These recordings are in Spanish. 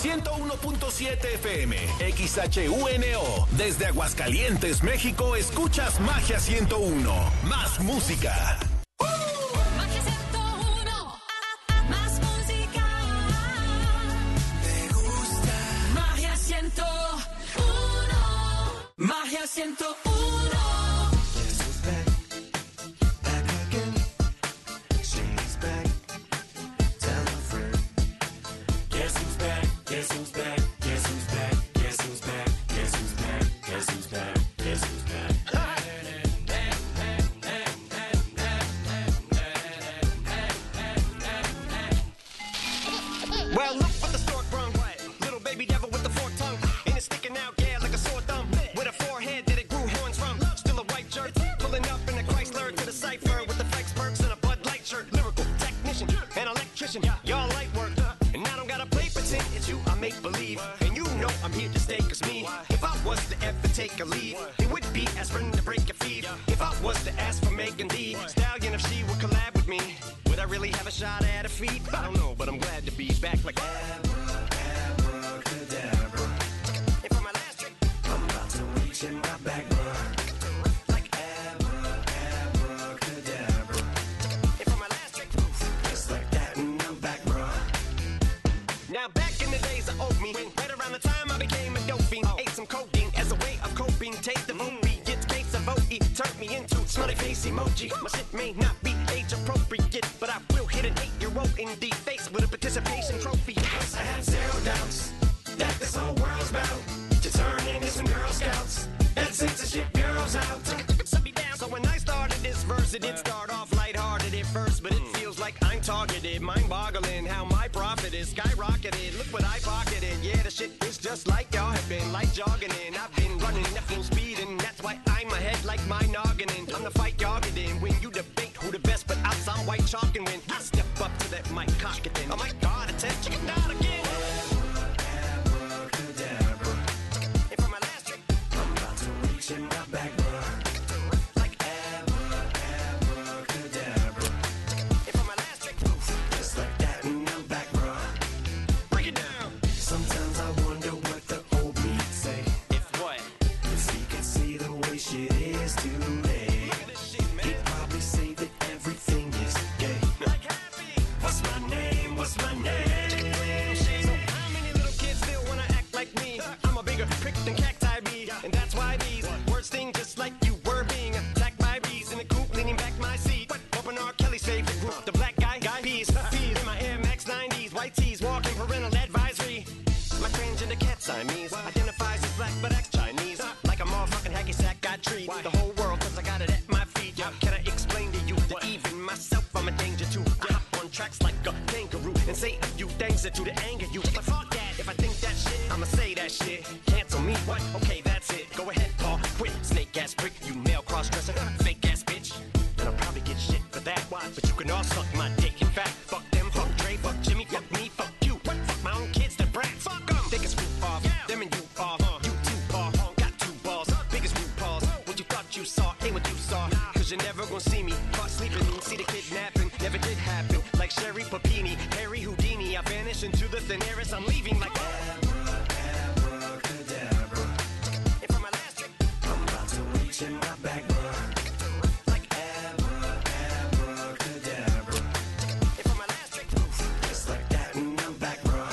101.7 FM, XHUNO. Desde Aguascalientes, México, escuchas Magia 101. Más música. Magia 101. Más música. Me gusta. Magia 101. Magia 101. Well, look what the stork brung. Little baby devil with the forked tongue. And it's sticking out, yeah, like a sore thumb. With a forehead that it grew horns from. Still a white jerk. Pulling up in a Chrysler to the cipher. With the flex perks and a Bud Light shirt. Lyrical technician, an electrician. Y'all light work. And I don't gotta play pretend. It's you I make believe. And you know I'm here to stay. Cause me, if I was to ever take a leave, it would be aspirin to break your feet. If I was to ask for Megan Thee Stallion, if she would collab with me, would I really have a shot at her feet? I don't know, but I'm glad to be back like abracadabra. And for my last trick, I'm about to reach in my back, bruh. Like abracadabra. And for my last trick, just like that, and I'm back, bruh. Now back in the days I owed me, right around the time I became a dope fiend. Ate some codeine as a way of coping. Take the movie, get case of OE, turned me into smiley face emoji. My shit may not be age appropriate, but I will hit an 8-year-old in the face with a participation trophy. Yes, I have zero doubts that this whole world's about to turn into some Girl Scouts and censorship girls out. Set me down. So when I started this verse, it did start off lighthearted at first, but it feels like I'm targeted. Mind-boggling how my profit is skyrocketed. Look what I pocketed. Yeah, the shit is just like y'all have been, like jogging in. I've been running at full speed, and that's why I'm ahead like my noggin. I'm the fight y'all get in when you debate who the best, but I'm some white chalk, and when I step up to that mic, cock it then. Oh my God, it's that chicken down again. Abracadabra. And for my last trick, I'm about to reach in my back, bruh. Like abracadabra. And for my last trick, just like that, and I'm back, bruh. Break it down. Sometimes I wonder what the old me say. If what? If he could see the way shit is today. Look at this shit, man. He'd probably say that everything is gay. Like happy. What's my name? What's my name? So how many little kids still wanna act like me? I'm a bigger prick than cacti bee, and that's why these words sting just like you were being attacked by bees in the coop, leaning back my seat. Open R. Kelly's favorite group, the black guy peas. Peas in my Air Max 90s, white tees, walking parental advisory. My transgender cat Siamese identifies as black but acts Chinese. Like a motherfucking hacky sack, I treat the whole world cause I got it at my feet. Can I explain to you that even myself I'm a danger to? I hop on tracks like a kangaroo and say a few things that do to anger you. But fuck that, if I think that shit, I'ma say that shit. Cancel me, what? Okay, that's it. Go ahead, Paul, quit. Snake ass prick, you male cross-dresser, fake ass bitch. And I'll probably get shit for that. Why? But you can all suck my dick. In fact, fuck them, fuck Dre, fuck Jimmy, fuck me, fuck you. What? Fuck my own kids, the brats. Fuck them. They can swoop off, them and you off. You too, Paul, got two balls. Biggest root balls. What you thought you saw ain't what you saw. Cause you're never gonna see me caught sleeping. See the kidnapping, never did happen. Like Sherry Papini, Harry Houdini. I vanish into the thin air as I'm leaving like abracadabra. And for my last trick, I'm about to reach in my back, bruh. Like abracadabra. And for my last trick, just like that, and I'm back, bruh.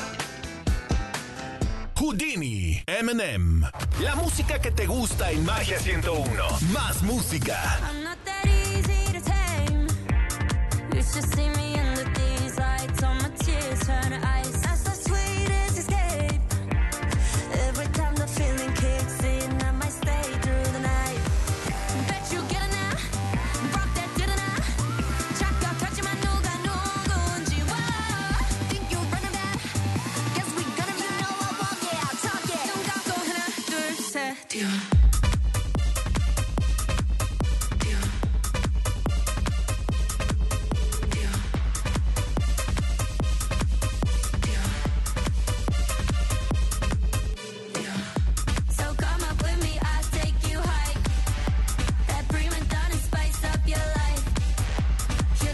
Houdini, Eminem. La música que te gusta en Magia 101. Más música. I'm not that easy to tame. You should see me under these lights. All my tears turn to ice. That's the sweetest escape. Every time the feeling kicks in, I might stay through the night. Bet you get it now. Rock that dinner now. 잠깐 터지만 누가 누군지 와. Think you're running back? Guess we gonna be. You know I walk it out, talk it. 눈 감고 하나, 둘, 셋, 뛰어.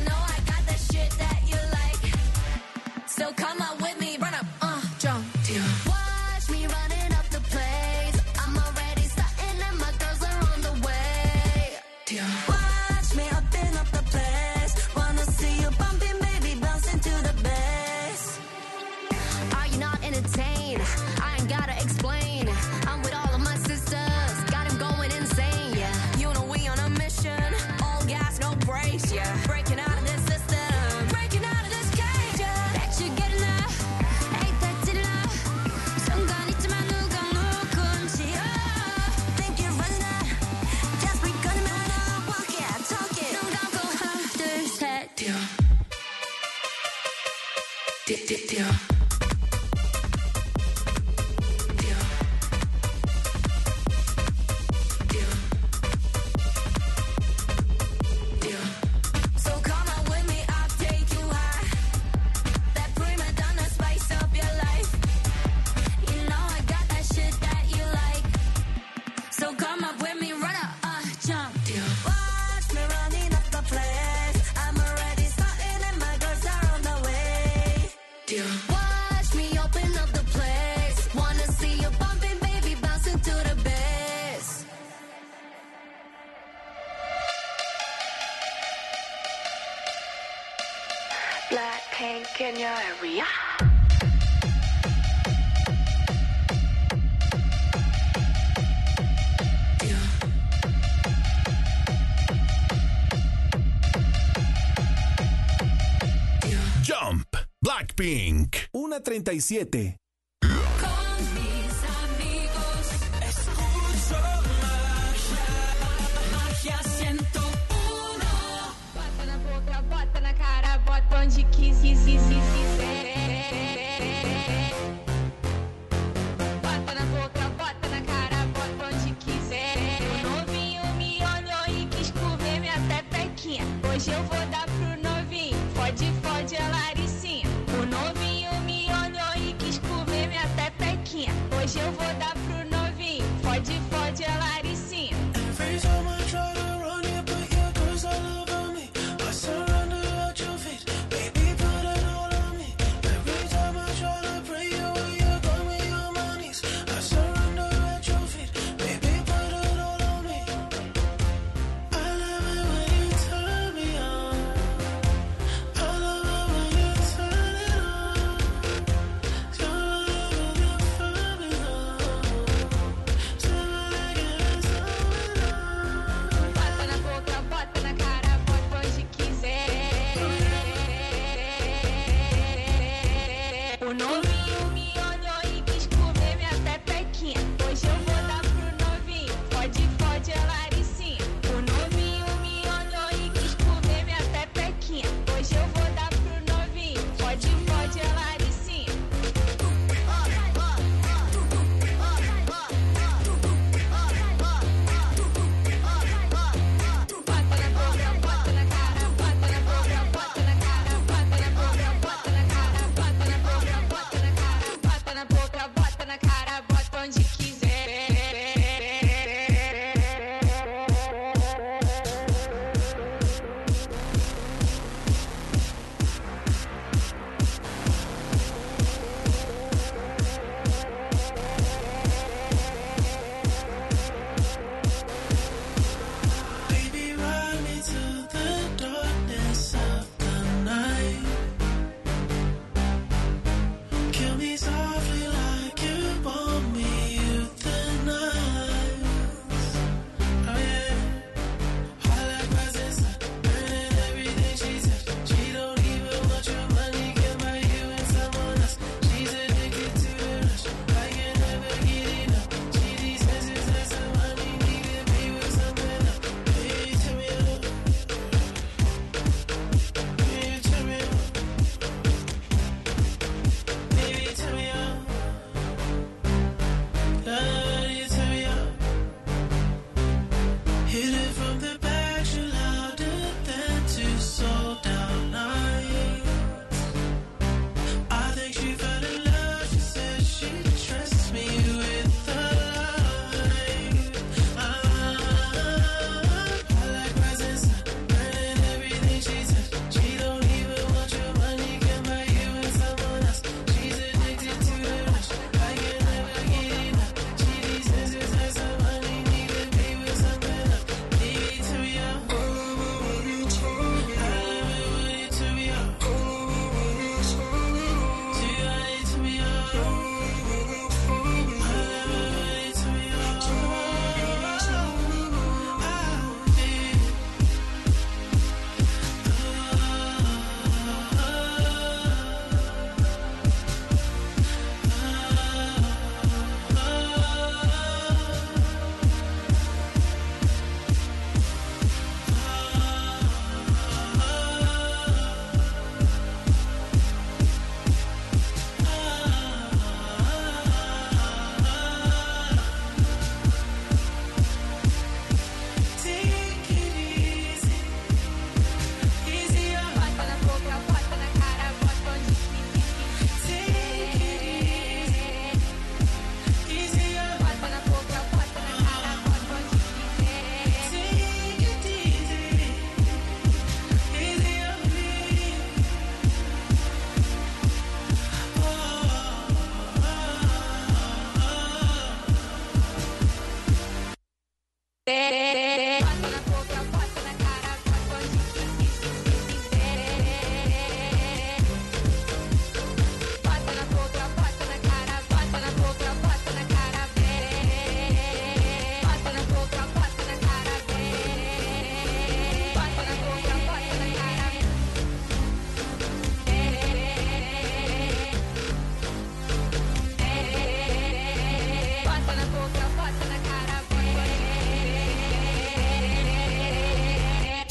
So come on with me, run up, jump, deal. entertain. I ain't gotta explain. I'm with all of my sisters, got him going insane, yeah. You know we on a mission, all gas, no brakes, yeah. Breaking out of this system, breaking out of this cage, yeah. Bet you get enough, ain't that enough? 순간 있지만 누가 누군지, think you're running out, just because I'm out, walk it, talk it. 눈 감고 하나, 둘, 셋, 뛰어. 뛰어. Blackpink in your area. Jump, Blackpink. 1:37. Bota na cara, bota onde quiser. Bota na boca, bota na cara, bota onde quiser. O novinho me olhou e quis comer minha pepequinha. Hoje eu vou dar pro novinho, fode a Laricinha. O novinho me olhou e quis comer minha pepequinha. Hoje eu vou dar pro novinho, fode a Laricinha. Every time I try to run you, but your clothes all over me. I surrender at your feet, baby, put it all on me. Every time I try to pray you, you got me on my knees. I surrender at your feet, baby, put it all on me. I love it when you turn me on. I love it when you turn it on. You're the feeling on.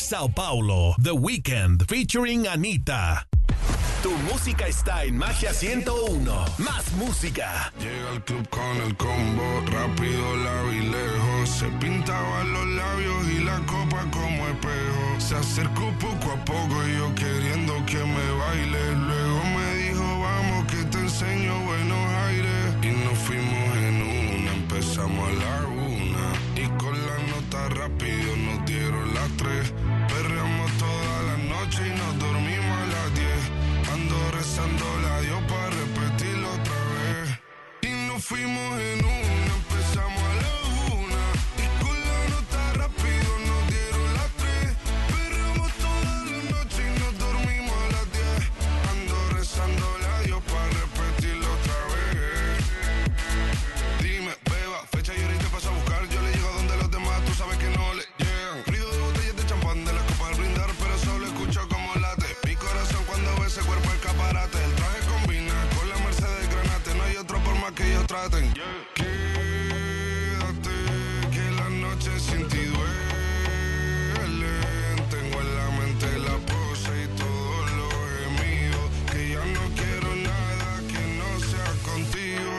Sao Paulo, The Weeknd featuring Anita. Tu música está en Magia 101. Más música. Llega al club con el combo, rápido, largo y lejos. Se pintaban los labios y la copa como espejo. Se acercó poco a poco y yo queriendo que me baile. Luego me dijo, vamos que te enseño buenos aires. Y nos fuimos en una, empezamos a la 1. Y con la nota rápido nos dieron las 3. Perreamos toda la noche y nos dormimos a las 10. Ando rezando la Dios para repetirlo otra vez. Y nos fuimos en una, empezamos a la 1. Y con la nota rápido nos dieron las 3. Perreamos toda la noche y nos dormimos a las 10. Ando rezando la Dios para repetirlo otra vez. Dime, beba, fecha y ahorita paso a buscar. Yo le llego donde los demás, tú sabes que no le llegan. Ruido de botellas de champán de las copas al brindar, pero solo escucho como late mi corazón cuando ve ese cuerpo escaparate. El traje combina con la Mercedes Granate. No hay otro por más que ellos traten. Quédate, que la noche sin ti duele. Tengo en la mente la pose y todo lo gemido. Que ya no quiero nada que no sea contigo.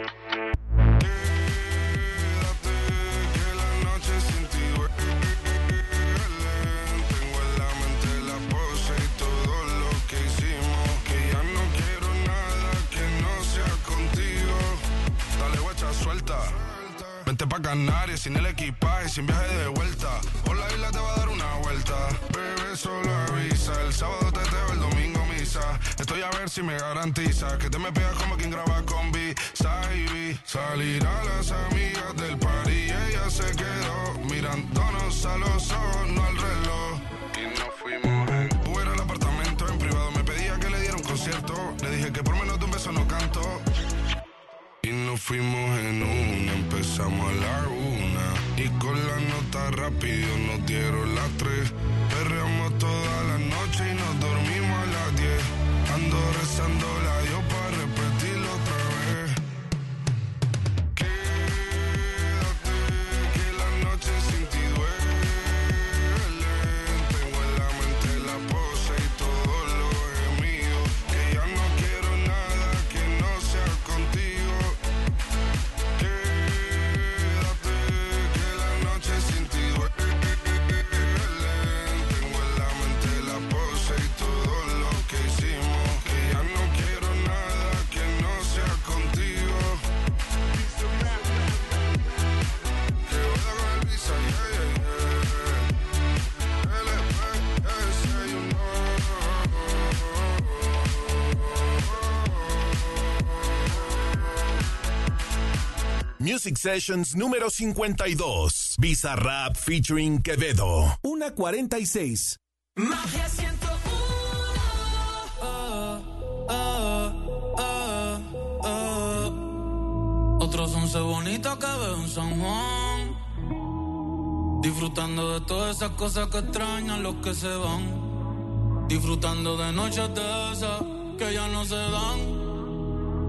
Quédate, que la noche sin ti duele. Tengo en la mente la pose y todo lo que hicimos. Que ya no quiero nada que no sea contigo. Dale guacha, suelta. Vente pa' Canarias sin el equipaje, sin viaje de vuelta. Por la isla te va a dar una vuelta. Bebé, solo avisa. El sábado teteo, el domingo misa. Estoy a ver si me garantiza que te me pegas como quien graba con B-Side. Salir a las amigas del party y ella se quedó mirándonos a los ojos, no al reloj. Y nos fuimos en Uber al apartamento en privado. Me pedía que le diera un concierto. Le dije que por menos de un beso no canto. Y nos fuimos en una, empezamos a la 1. Y con la nota rápido nos dieron las 3. Perreamos toda la noche y nos dormimos a las 10. Ando rezando la Dios para repetirlo otra vez. Quédate, que la noche sin ti duele. Tengo en la mente la pose y todo lo gemido. Que ya no quiero nada que no sea contigo. Quédate, que la noche sin ti duele. Tengo en la mente la pose y todo lo que hicimos. Que ya no quiero nada que no sea contigo. Que voy a con el visa, yeah, yeah, yeah. LPS, you know. Music Sessions número 52. Bizarrap featuring Quevedo. 1:46. Magia 101. Otros 11 bonitas que veo en San Juan, disfrutando de todas esas cosas que extrañan los que se van, disfrutando de noches de esas que ya no se dan,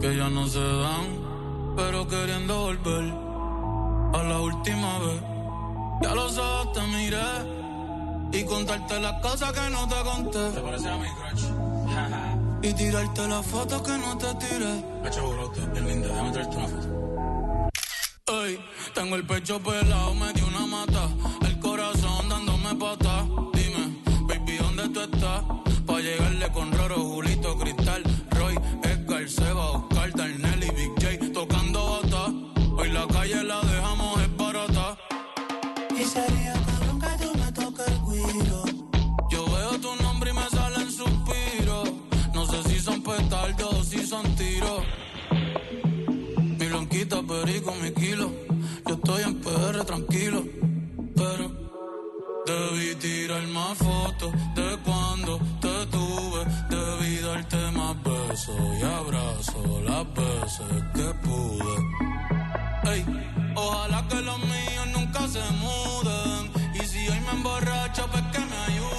pero queriendo volver a la última vez. Ya los ojos te miré y contarte las cosas que no te conté. ¿Te parece a mi crush? Y tirarte las fotos que no te tiré. Hacho brote, bien linda, déjame traerte una foto. Ey, tengo el pecho pelado, me dio una mata. El corazón dándome pata. Dime, baby, ¿dónde tú estás? Pa' llegarle con Roro, Julito, Cristal, Roy, Edgar, Seba, Oscar, Darnell y Big J tocando bata. Hoy la calle la dejamos es barata. Y sería cabrón que tú me toques el guiro. Yo veo tu nombre y me salen suspiros. No sé si son petardos o si son tiros. Mi blanquita, perico, mi kilo. Yo estoy en PR tranquilo, pero debí tirar más fotos de cuando te tuve. Debí darte más besos y abrazos las veces que pude. Ey, ojalá que los míos nunca se muden. Y si hoy me emborracho, pues que me ayuden.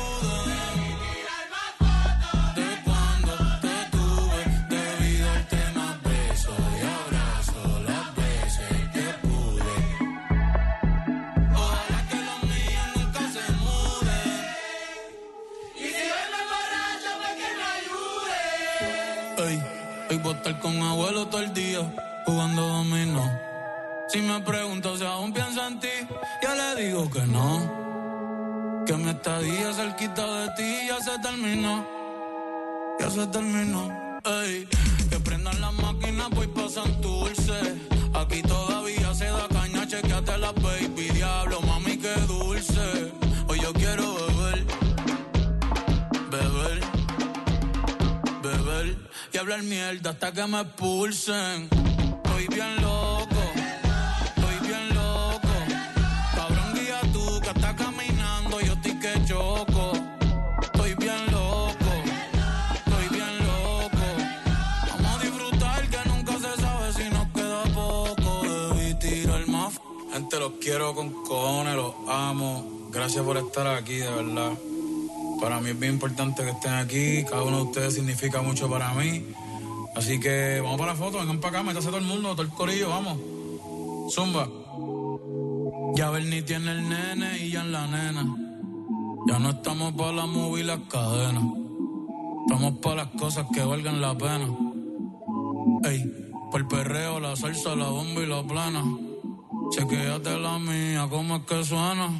De cuando te tuve, debí darte más besos y abrazos las veces que pude. Ojalá que los míos nunca se muden. todo el día jugando dominó. Si me pregunto si aún pienso en ti, yo le digo que no. Que mi estadía cerquita de ti ya se terminó. Ya se terminó. Ey, que prendan las máquinas, voy pa' Santurce. Aquí todavía se da caña, chequeate la baby. Diablo, mami, qué dulce. Hoy yo quiero beber, beber, beber y hablar mierda hasta que me expulsen. Estoy bien loco, estoy bien loco. Cabrón, guía tú que estás caminando, yo estoy que choco. Estoy bien loco, estoy bien loco. Vamos a disfrutar que nunca se sabe si nos queda poco. Debí tirar más. Gente, los quiero con cojones, los amo. Gracias por estar aquí, de verdad. Para mí es bien importante que estén aquí. Cada uno de ustedes significa mucho para mí. Así que vamos para la foto, vengan para acá, métase todo el mundo, todo el corillo, vamos. Zumba. Ya Bernie tiene el nene y ya en la nena. Ya no estamos para la movie y las cadenas. Estamos para las cosas que valgan la pena. Ey, por el perreo, la salsa, la bomba y la plana. Chequéate la mía, ¿cómo es que suena?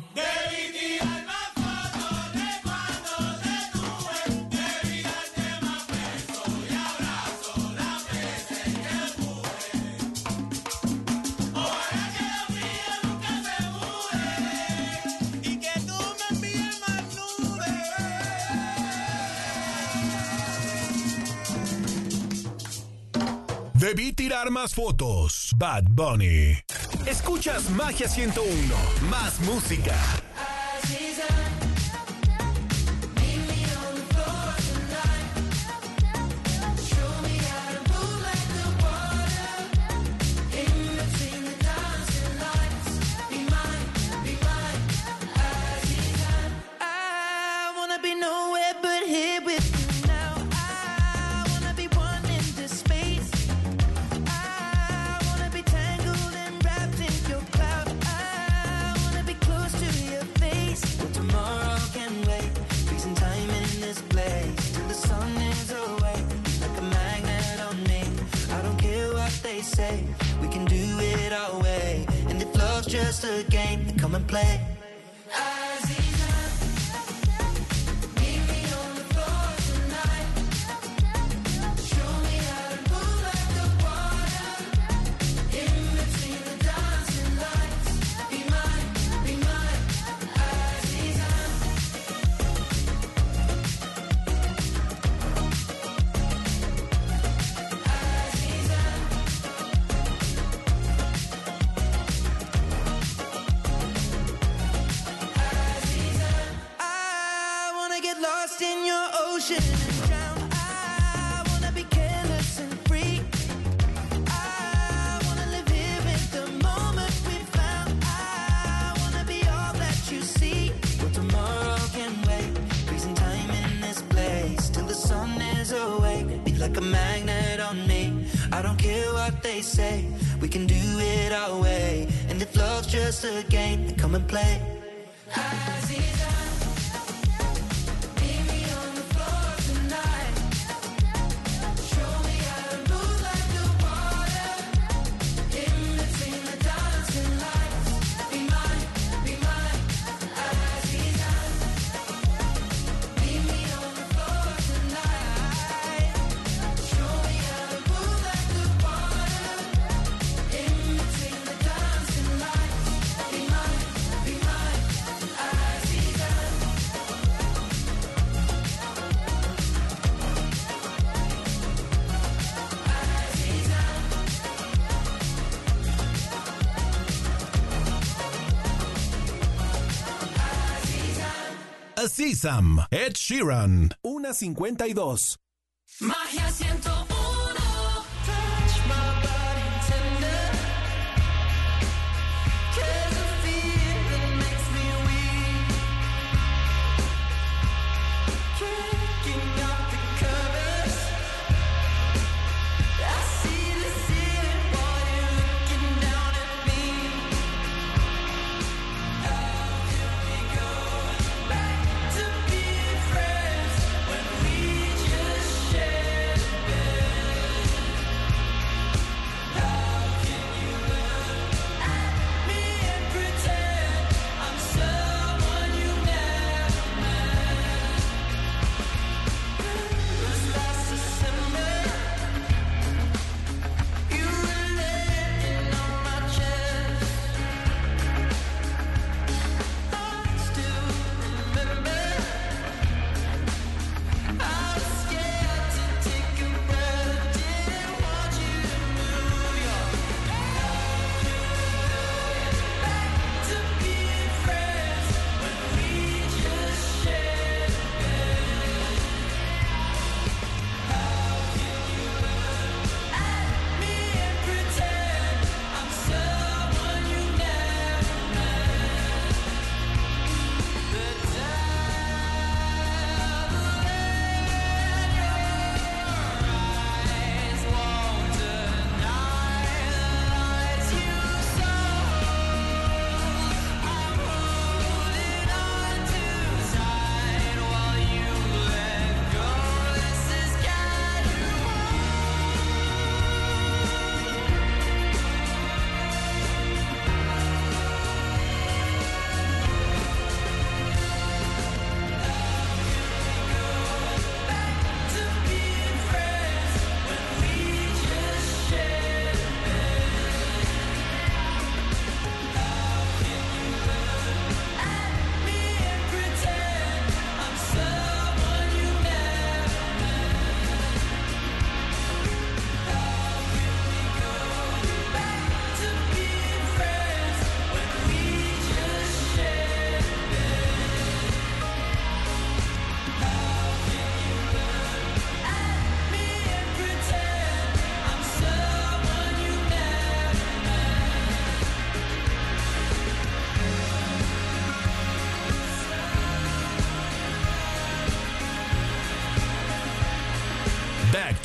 Debí tirar más fotos. Bad Bunny. Escuchas Magia 101. Más música. We can do it our way, and if love's just a game, then come and play. Like a magnet on me, I don't care what they say. We can do it our way, and if love's just a game, then come and play. Azizam, Ed Sheeran, 1:52. Magia 101. Friends when we just shared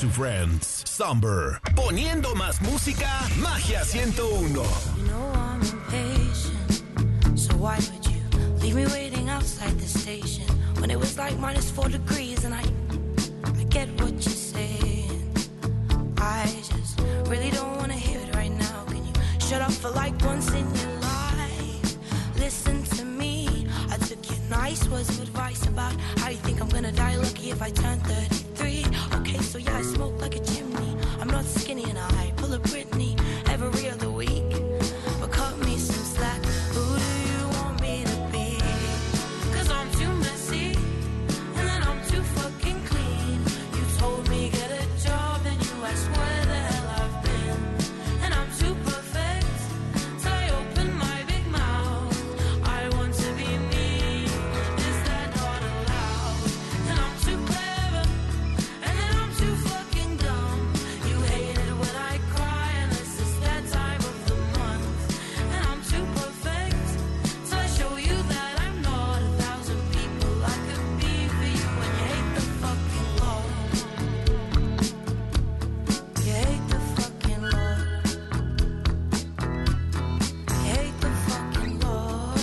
to friends. Somber. Poniendo más música, Magia 101. You know I'm impatient, so why would you leave me waiting outside the station when it was like -4 degrees? And I get what you're saying. I just really don't want to hear it right now. Can you shut up for like once in your life? Listen to me. I took your nice words of advice about how you think I'm gonna die lucky if I turn 33. Okay, so yeah, I smoke like a chimney. I'm not skinny and I pull a Britney every other week. But cut me some slack. Who do you want me to be? 'Cause I'm too messy and then I'm too fucking clean. You told me get a job and you asked where the hell I've been. And I'm too perfect, so I open my big mouth. I want to be me. Is that not allowed? And I'm too clever and then I'm too fucking dumb. You hate it when I cry unless it's that time of the month. And I'm too perfect, so I show you that I'm not 1,000 people I could be for you. And you hate the fucking law. You hate the fucking law. You hate the fucking law.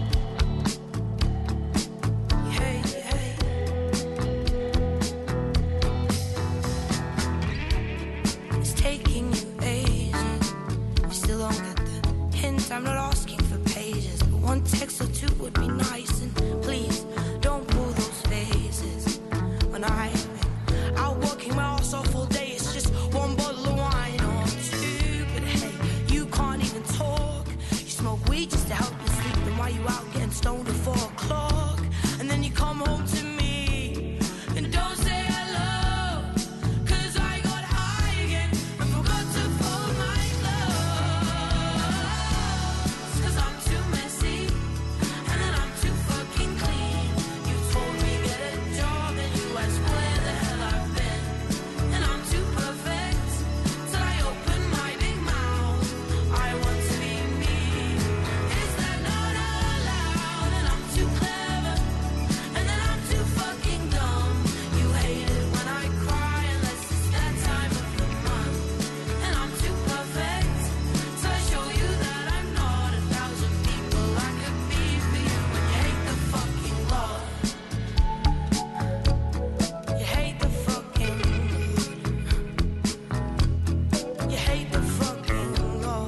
You hate. It's taking you ages. You still don't get the hint. I'm not asking for pages, but one text or two would be nice. And please don't pull those faces. When I'm out working my ass off all day, it's just one bottle of wine or two. But hey, you can't even talk. You smoke weed just to help you sleep. And while you out getting stoned at 4 o'clock, and then you come home to me and don't say hello. 'Cause I got high again and forgot to fold my clothes. 'Cause I'm too messy and then I'm too fucking clean. You told me get a job and you asked where the hell I've been. And I'm too perfect till I open my big mouth. I want to be me. Is that not allowed? And I'm too clever and then I'm too fucking dumb. You hate it when I cry unless it's that time of the month. And I'm too perfect, so I show you that I'm not 1,000 people I could be for you. And you hate the fucking law. You hate the fucking. You hate the fucking law.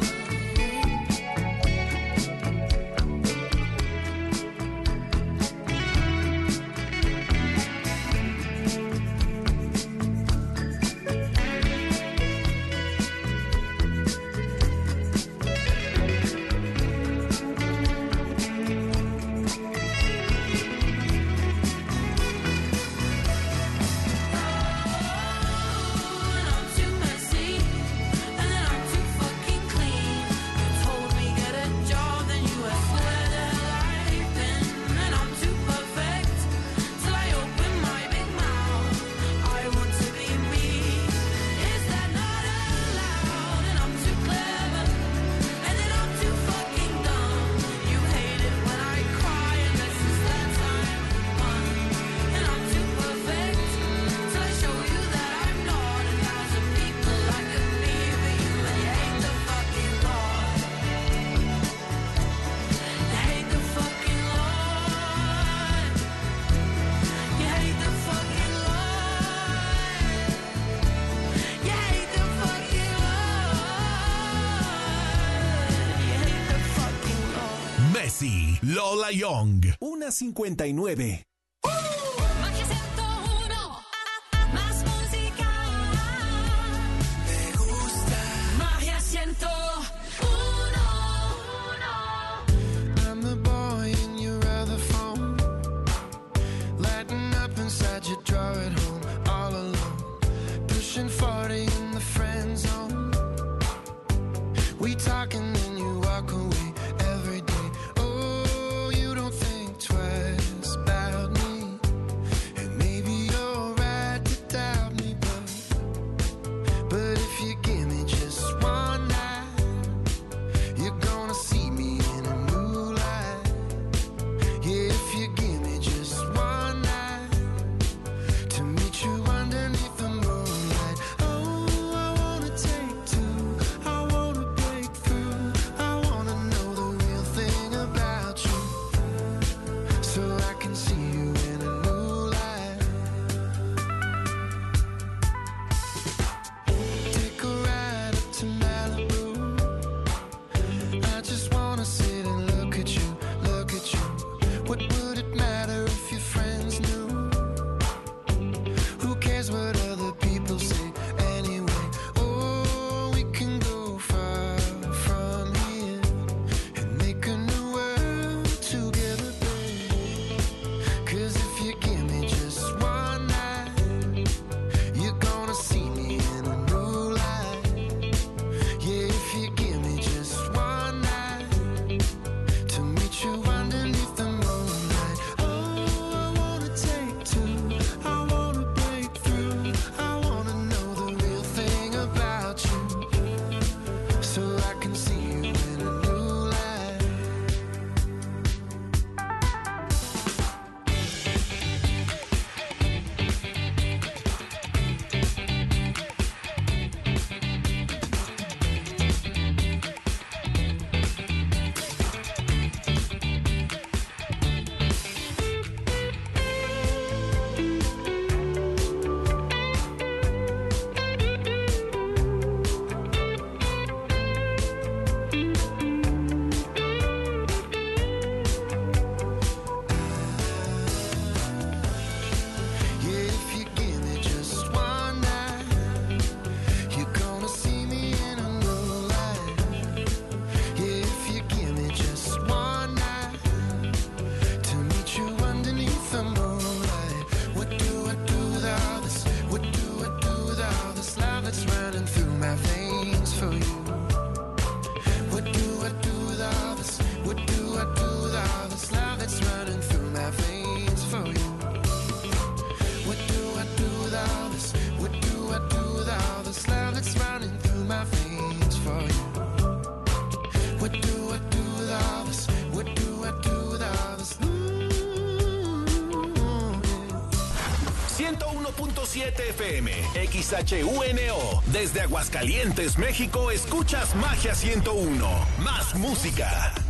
And I'm too messy, and then I'm too fucking clean. You told me get a job, then you asked where the hell I've been. And I'm too perfect till I open my big mouth. I want to be me. Is that not allowed? And I'm too clever, and then I'm too fucking dumb. You hate it when I cry unless it's that time of the month. And I'm too perfect till I show you that I'm not 1,000 people I could be for you. And you hate the fucking law. You hate the fucking law. You hate the fucking law. You hate the fucking law. You hate the fucking law. Messi, Lola Young. 1:59. Magia 101, más música. Me gusta. Magia 101. I'm the boy in your other phone, lighting up inside your drawer at home, all alone, pushing 40 in the friend zone. We talk and then you walk away every day. Oh, you don't think twice about me, and maybe you're right to doubt me, but if you give me just one night, you're gonna see me in a new light. Yeah, if you give me just one night to meet you underneath the moonlight, my veins for you? What do I do with all this? What do I do with all this love that's running through my veins for you? What do I do with all this? What do I do with all this love that's running through my veins for you? What do I do with all this? What do I do with all this? 101.7 FM, XHUNO. Desde Aguascalientes, México, escuchas Magia 101. Más música.